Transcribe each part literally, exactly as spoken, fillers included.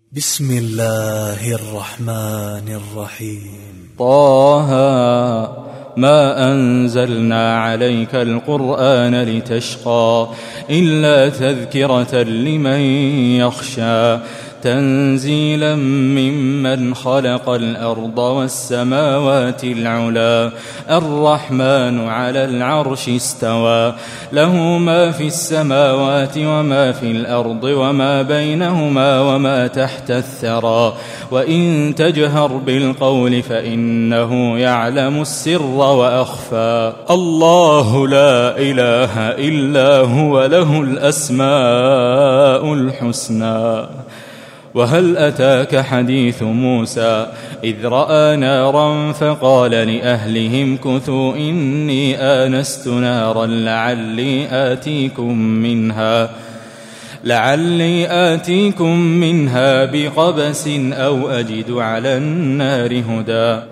بسم الله الرحمن الرحيم. طه ما أنزلنا عليك القرآن لتشقى إلا تذكرة لمن يخشى تنزيلا ممن خلق الأرض والسماوات العلا الرحمن على العرش استوى له ما في السماوات وما في الأرض وما بينهما وما تحت الثرى وإن تجهر بالقول فإنه يعلم السر وأخفى الله لا إله إلا هو له الأسماء الحسنى. وهل أتاك حديث موسى إذ رأى نارا فقال لأهلهم كثوا إني آنست نارا لعلي آتيكم منها لعلي آتيكم منها بقبس أو أجد على النار هدى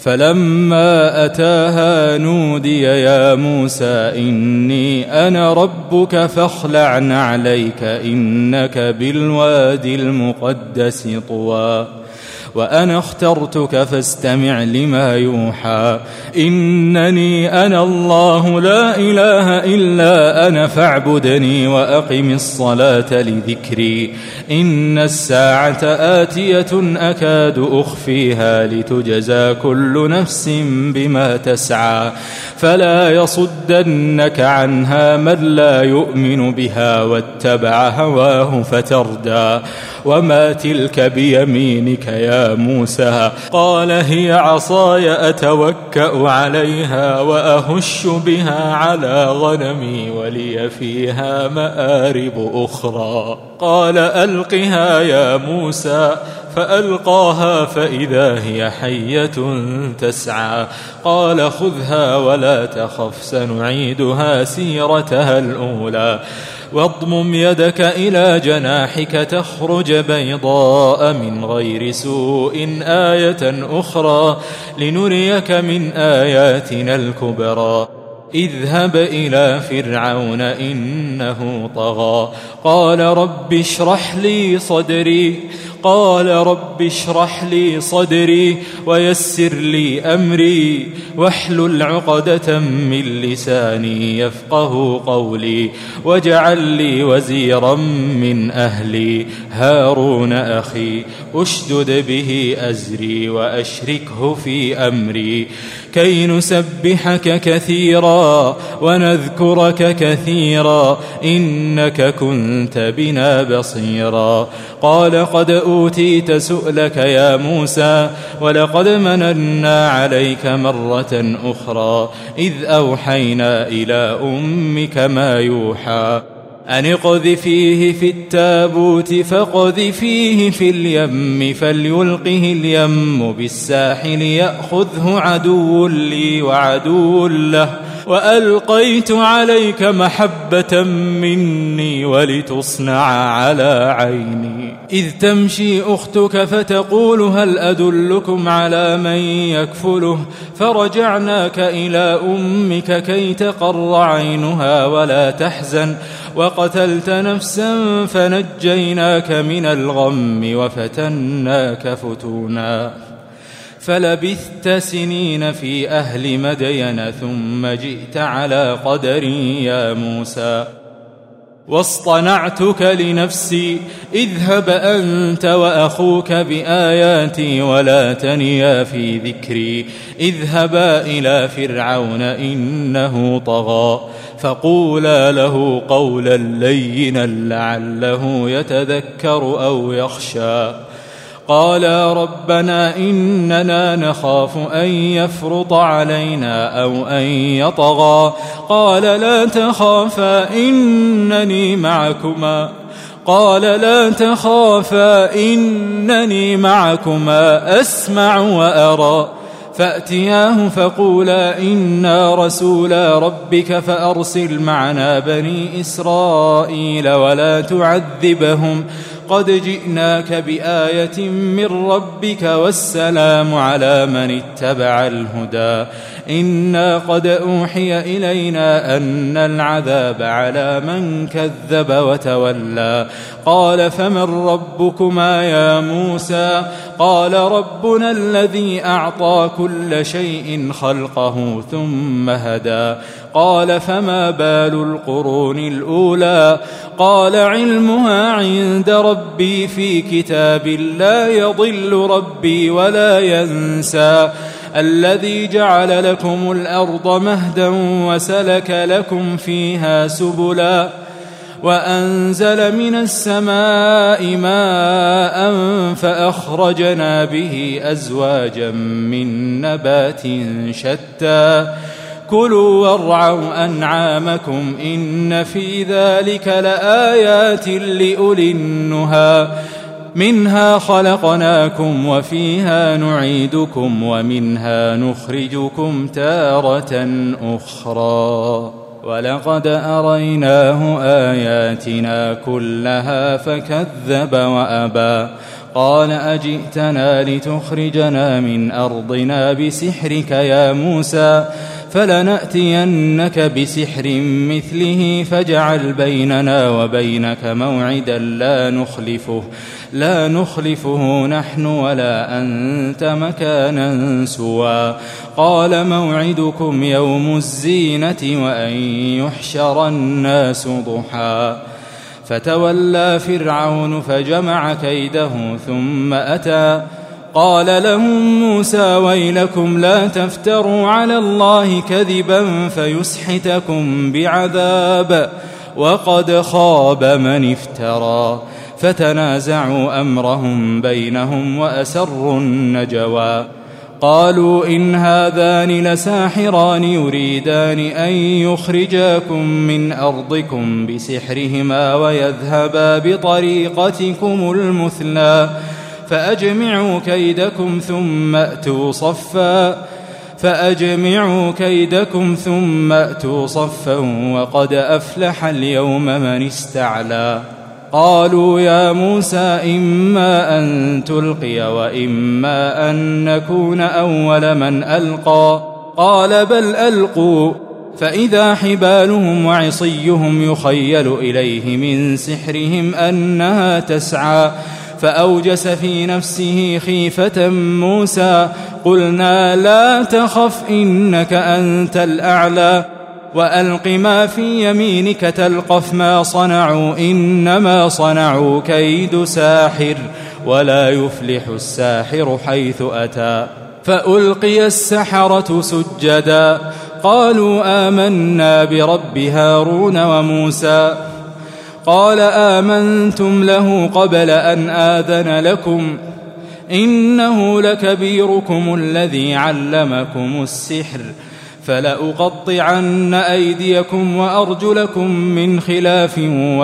فلما أتاها نودي يا موسى إني أنا ربك فاخلع نعليك إنك بالوادي المقدس طوى وأنا اخترتك فاستمع لما يوحى إنني أنا الله لا إله إلا أنا فاعبدني وأقم الصلاة لذكري إن الساعة آتية أكاد أخفيها لتجزى كل نفس بما تسعى فلا يصدنك عنها من لا يؤمن بها واتبع هواه فتردى وما تلك بيمينك يا موسى قال هي عصاي أتوكأ عليها وأهش بها على غنمي ولي فيها مآرب أخرى قال ألقها يا موسى فألقاها فإذا هي حية تسعى قال خذها ولا تخف سنعيدها سيرتها الأولى واضمم يدك إلى جناحك تخرج بيضاء من غير سوء آية أخرى لنريك من آياتنا الكبرى اذهب إلى فرعون إنه طغى قال رب اشرح لي صدري قال رب اشرح لي صدري ويسر لي أمري واحلل عقدة من لساني يفقه قولي واجعل لي وزيرا من أهلي هارون أخي أشدد به أزري وأشركه في أمري كي نسبحك كثيرا ونذكرك كثيرا إنك كنت بنا بصيرا قال قد أوتيت سؤلك يا موسى ولقد مننا عليك مرة أخرى إذ أوحينا إلى أمك ما يوحى أن اقذفيه في التابوت فاقذفيه في اليم فليلقه اليم بالساحل يأخذه عدو لي وعدو له وألقيت عليك محبة مني ولتصنع على عيني إذ تمشي أختك فتقول هل أدلكم على من يكفله فرجعناك إلى أمك كي تقر عينها ولا تحزن وقتلت نفسا فنجيناك من الغم وفتناك فتونا فلبثت سنين في أهل مدين ثم جئت على قدري يا موسى واصطنعتك لنفسي اذهب أنت وأخوك بآياتي ولا تنيا في ذكري اذهبا إلى فرعون إنه طغى فقولا له قولا لينا لعله يتذكر أو يخشى قالا ربنا إننا نخاف أن يفرط علينا أو أن يطغى قال لا تخافا إنني معكما قال لا تخافا إنني معكما أسمع وأرى فأتياه فقولا إنا رسولا ربك فأرسل معنا بني إسرائيل ولا تعذبهم قد جئناك بآية من ربك والسلام على من اتبع الهدى إنا قد أوحي إلينا أن العذاب على من كذب وتولى قال فمن ربكما يا موسى قال ربنا الذي أعطى كل شيء خلقه ثم هدى قال فما بال القرون الأولى قال علمها عند ربي في كتاب لا يضل ربي ولا ينسى الذي جعل لكم الأرض مهدا وسلك لكم فيها سبلا وأنزل من السماء ماء فأخرجنا به أزواجا من نبات شتى كلوا وارعوا أنعامكم إن في ذلك لآيات لأولي النهى منها خلقناكم وفيها نعيدكم ومنها نخرجكم تارة أخرى ولقد أريناه آياتنا كلها فكذب وأبى قال أجئتنا لتخرجنا من أرضنا بسحرك يا موسى فلنأتينك بسحر مثله فاجعل بيننا وبينك موعدا لا نخلفه لا نخلفه نحن ولا أنت مكانا سوى قال موعدكم يوم الزينة وأن يحشر الناس ضحى فتولى فرعون فجمع كيده ثم أتى قال لهم موسى ويلكم لا تفتروا على الله كذبا فيسحتكم بعذاب وقد خاب من افترى فتنازعوا أمرهم بينهم وأسروا النجوى قالوا إن هذان لساحران يريدان أن يخرجاكم من أرضكم بسحرهما ويذهبا بطريقتكم المثلى فأجمعوا كيدكم ثم أتوا صفا فأجمعوا كيدكم ثم أتوا صفا وقد أفلح اليوم من استعلى قالوا يا موسى إما أن تلقي وإما أن نكون أول من ألقى قال بل ألقوا فإذا حبالهم وعصيهم يخيل إليه من سحرهم أنها تسعى فأوجس في نفسه خيفة موسى قلنا لا تخف إنك أنت الأعلى وألق ما في يمينك تلقف ما صنعوا إنما صنعوا كيد ساحر ولا يفلح الساحر حيث أتى فألقي السحرة سجدا قالوا آمنا برب هارون وموسى قال آمنتم له قبل أن آذن لكم إنه لكبيركم الذي علمكم السحر فلأقطعن أيديكم وأرجلكم من خلاف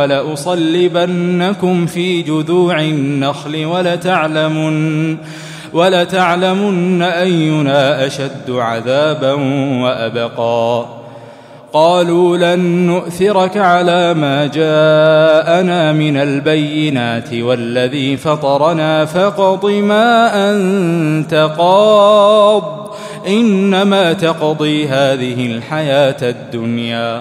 ولأصلبنكم في جذوع النخل ولتعلمن, ولتعلمن أينا أشد عذابا وأبقى قالوا لن نؤثرك على ما جاءنا من البينات والذي فطرنا فاقض ما أنت قاض إنما تقضي هذه الحياة الدنيا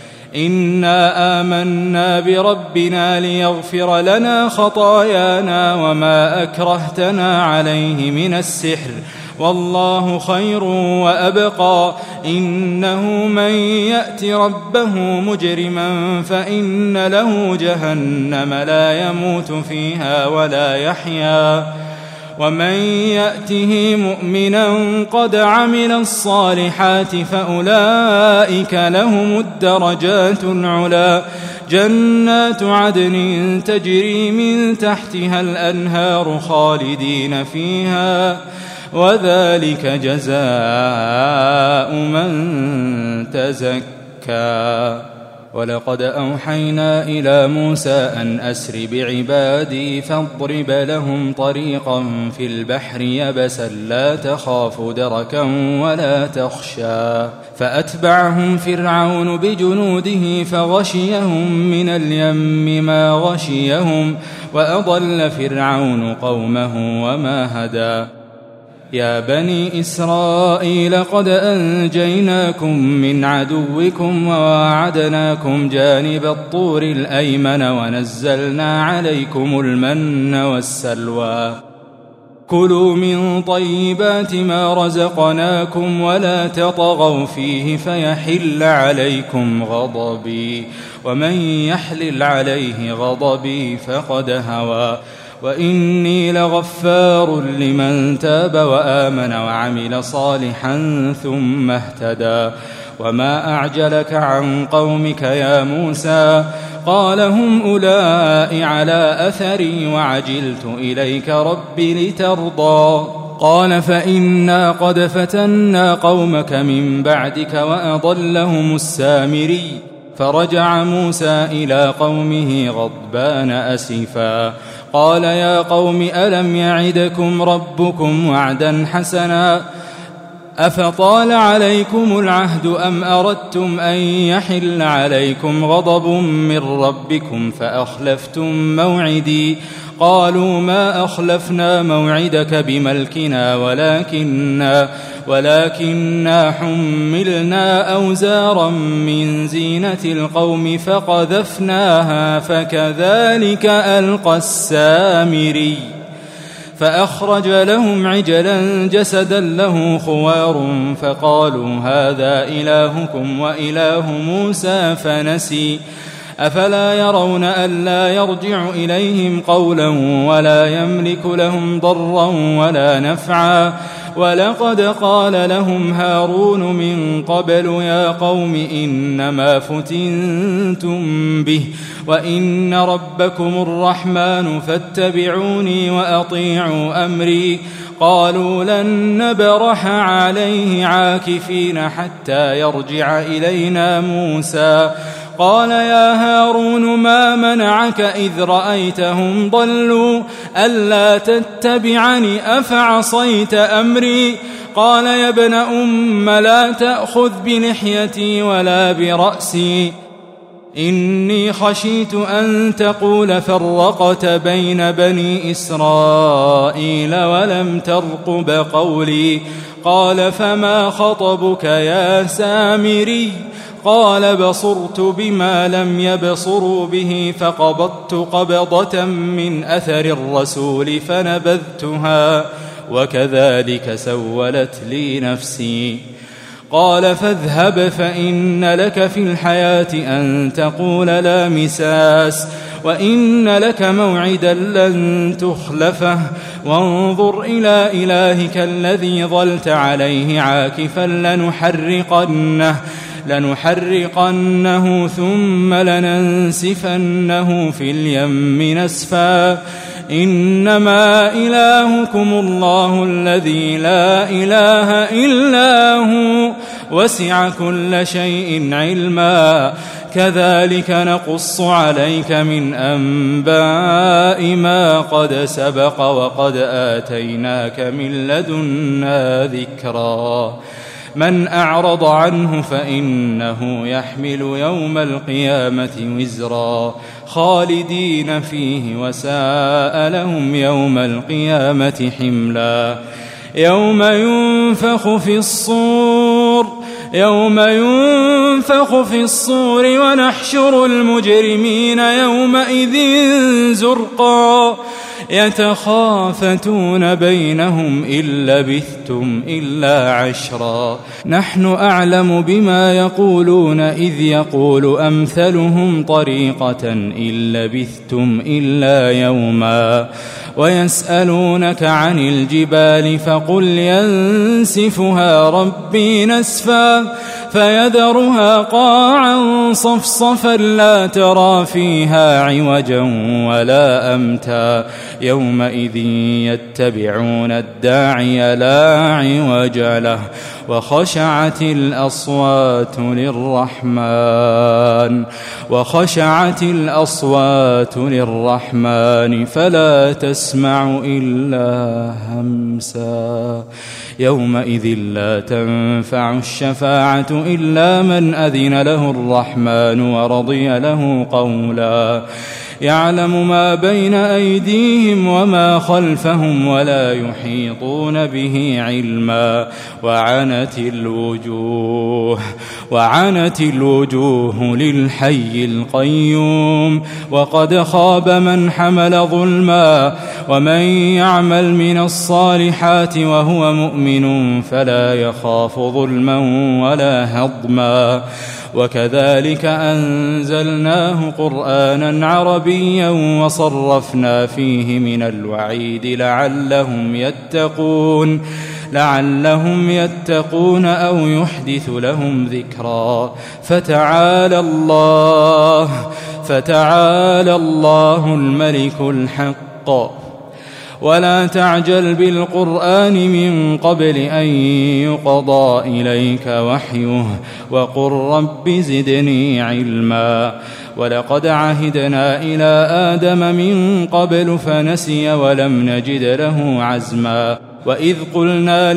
إنا آمنا بربنا ليغفر لنا خطايانا وما أكرهتنا عليه من السحر والله خير وأبقى إنه من يأت ربه مجرما فإن له جهنم لا يموت فيها ولا يحيا ومن يأته مؤمنا قد عمل الصالحات فأولئك لهم الدرجات العلا جنات عدن تجري من تحتها الأنهار خالدين فيها وذلك جزاء من تزكى ولقد أوحينا إلى موسى أن أسر بعبادي فاضرب لهم طريقا في البحر يبسا لا تخاف دركا ولا تخشى فأتبعهم فرعون بجنوده فغشيهم من اليم ما غشيهم وأضل فرعون قومه وما هدى يا بني إسرائيل قد أنجيناكم من عدوكم وواعدناكم جانب الطور الأيمن ونزلنا عليكم المن والسلوى كلوا من طيبات ما رزقناكم ولا تطغوا فيه فيحل عليكم غضبي ومن يحلل عليه غضبي فقد هوى وإني لغفار لمن تاب وآمن وعمل صالحا ثم اهتدى وما أعجلك عن قومك يا موسى قال هم أولئك على أثري وعجلت إليك رب لترضى قال فإنا قد فتنا قومك من بعدك وأضلهم السامري فرجع موسى إلى قومه غضبان أسفا قال يا قوم ألم يعدكم ربكم وعدا حسنا أفطال عليكم العهد أم أردتم أن يحل عليكم غضب من ربكم فأخلفتم موعدي قالوا ما أخلفنا موعدك بملكنا ولكننا, ولكننا حملنا أوزارا من زينة القوم فقذفناها فكذلك ألقى السامري فأخرج لهم عجلا جسدا له خوار فقالوا هذا إلهكم وإله موسى فنسي أفلا يرون ألا يرجع إليهم قولا ولا يملك لهم ضرا ولا نفعا ولقد قال لهم هارون من قبل يا قوم إنما فتنتم به وإن ربكم الرحمن فاتبعوني وأطيعوا أمري قالوا لن نبرح عليه عاكفين حتى يرجع إلينا موسى قال يا هارون ما منعك إذ رأيتهم ضلوا ألا تتبعني أفعصيت أمري قال يا ابن أم لا تأخذ بلحيتي ولا برأسي إني خشيت أن تقول فرقت بين بني إسرائيل ولم ترقب قولي قال فما خطبك يا سامري قال بصرت بما لم يبصروا به فقبضت قبضة من أثر الرسول فنبذتها وكذلك سولت لي نفسي قال فاذهب فإن لك في الحياة أن تقول لا مساس وإن لك موعدا لن تخلفه وانظر إلى إلهك الذي ظلت عليه عاكفا لنحرقنه لنحرقنه ثم لننسفنه في اليم نسفا إنما إلهكم الله الذي لا إله إلا هو وسع كل شيء علما كذلك نقص عليك من أنباء ما قد سبق وقد آتيناك من لدنا ذكرا من أعرض عنه فإنه يحمل يوم القيامة وزرا خالدين فيه وساء لهم يوم القيامة حملا يوم ينفخ في الصور يوم ينفخ في الصور ونحشر المجرمين يومئذ زرقا يتخافتون بينهم إن لبثتم إلا عشرا نحن أعلم بما يقولون إذ يقول أمثلهم طريقة إن لبثتم إلا يوما ويسألونك عن الجبال فقل ينسفها ربي نسفا فيذرها قاعا صفصفا لا ترى فيها عوجا ولا أمتا يومئذ يتبعون الداعي لا عوج له وخشعت الأصوات للرحمن وخشعت الأصوات للرحمن فلا تسمع إلا همسا يومئذ لا تنفع الشفاعة إلا من أذن له الرحمن ورضي له قولا يعلم ما بين أيديهم وما خلفهم ولا يحيطون به علما وعنت الوجوه وعنت الوجوه للحي القيوم وقد خاب من حمل ظلما ومن يعمل من الصالحات وهو مؤمن فلا يخاف ظلما ولا هضما وكذلك أنزلناه قرآنا عربيا وصرفنا فيه من الوعيد لعلهم يتقون لعلهم يتقون أو يحدث لهم ذكرا فتعالى الله فتعالى الله الملك الحق ولا تعجل بالقرآن من قبل أن يقضى إليك وحيه وقل رب زدني علما ولقد عهدنا إلى آدم من قبل فنسي ولم نجد له عزما وإذ قلنا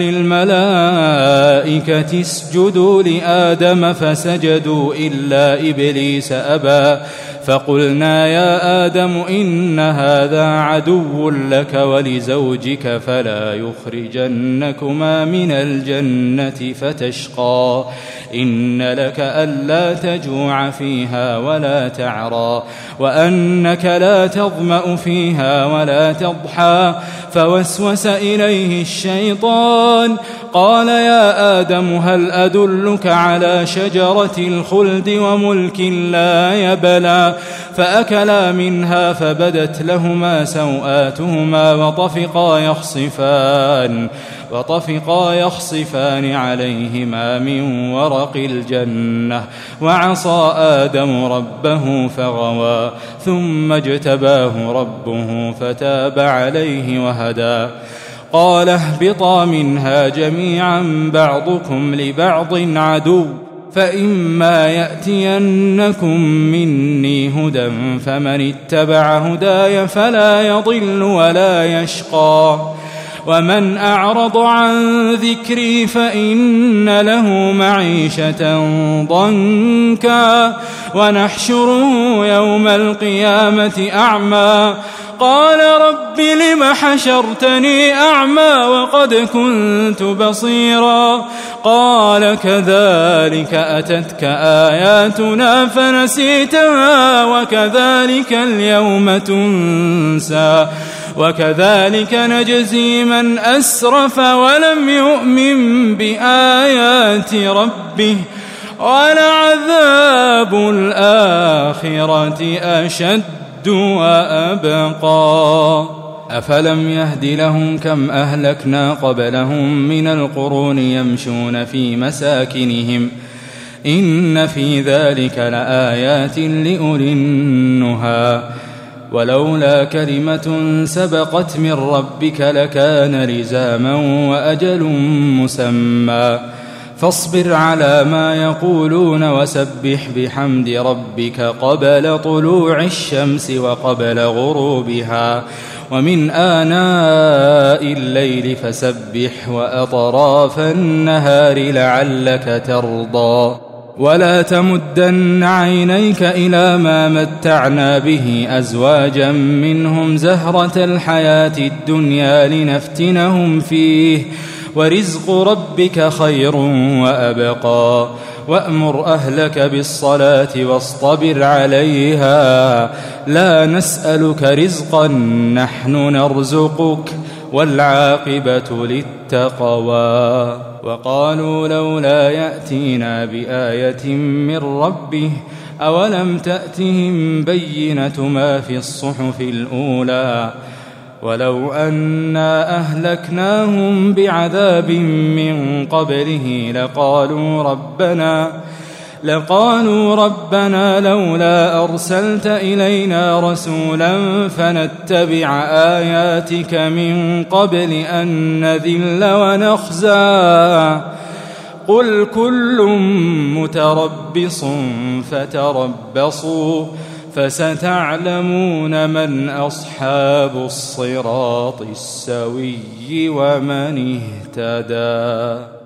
للملائكة اسجدوا لآدم فسجدوا إلا إبليس أبى فقلنا يا آدم إن هذا عدو لك ولزوجك فلا يخرجنكما من الجنة فتشقى إن لك ألا تجوع فيها ولا تعرى وأنك لا تظمأ فيها ولا تضحى فوسوس إليه الشيطان قال يا آدم هل أدلك على شجرة الخلد وملك لا يبلى فأكلا منها فبدت لهما سوآتهما وطفقا يخصفان وطفقا يخصفان عليهما من ورق الجنة وعصى آدم ربه فغوى ثم اجتباه ربه فتاب عليه وهدى قال اهبطا منها جميعا بعضكم لبعض عدو فإما يأتينكم مني هدى فمن اتبع هداي فلا يضل ولا يشقى ومن أعرض عن ذكري فإن له معيشة ضنكا ونحشره يوم القيامة أعمى قال رب لم حشرتني أعمى وقد كنت بصيرا قال كذلك أتتك آياتنا فنسيتها وكذلك اليوم تنسى وكذلك نجزي من أسرف ولم يؤمن بآيات ربه ولعذاب الآخرة أشد وأبقى أفلم يهد لهم كم أهلكنا قبلهم من القرون يمشون في مساكنهم إن في ذلك لآيات لأولي النهى ولولا كلمة سبقت من ربك لكان لزاما وأجل مسمى فاصبر على ما يقولون وسبح بحمد ربك قبل طلوع الشمس وقبل غروبها ومن آناء الليل فسبح وأطراف النهار لعلك ترضى ولا تمدن عينيك إلى ما متعنا به أزواجا منهم زهرة الحياة الدنيا لنفتنهم فيه ورزق ربك خير وأبقى وأمر أهلك بالصلاة واصطبر عليها لا نسألك رزقا نحن نرزقك والعاقبة للتقوى وقالوا لولا يأتينا بآية من ربه أولم تأتهم بينة ما في الصحف الأولى ولو أنا أهلكناهم بعذاب من قبله لقالوا ربنا لقالوا ربنا لولا أرسلت إلينا رسولا فنتبع آياتك من قبل أن نذل ونخزى قل كل متربص فتربصوا فستعلمون من أصحاب الصراط السوي ومن اهتدى.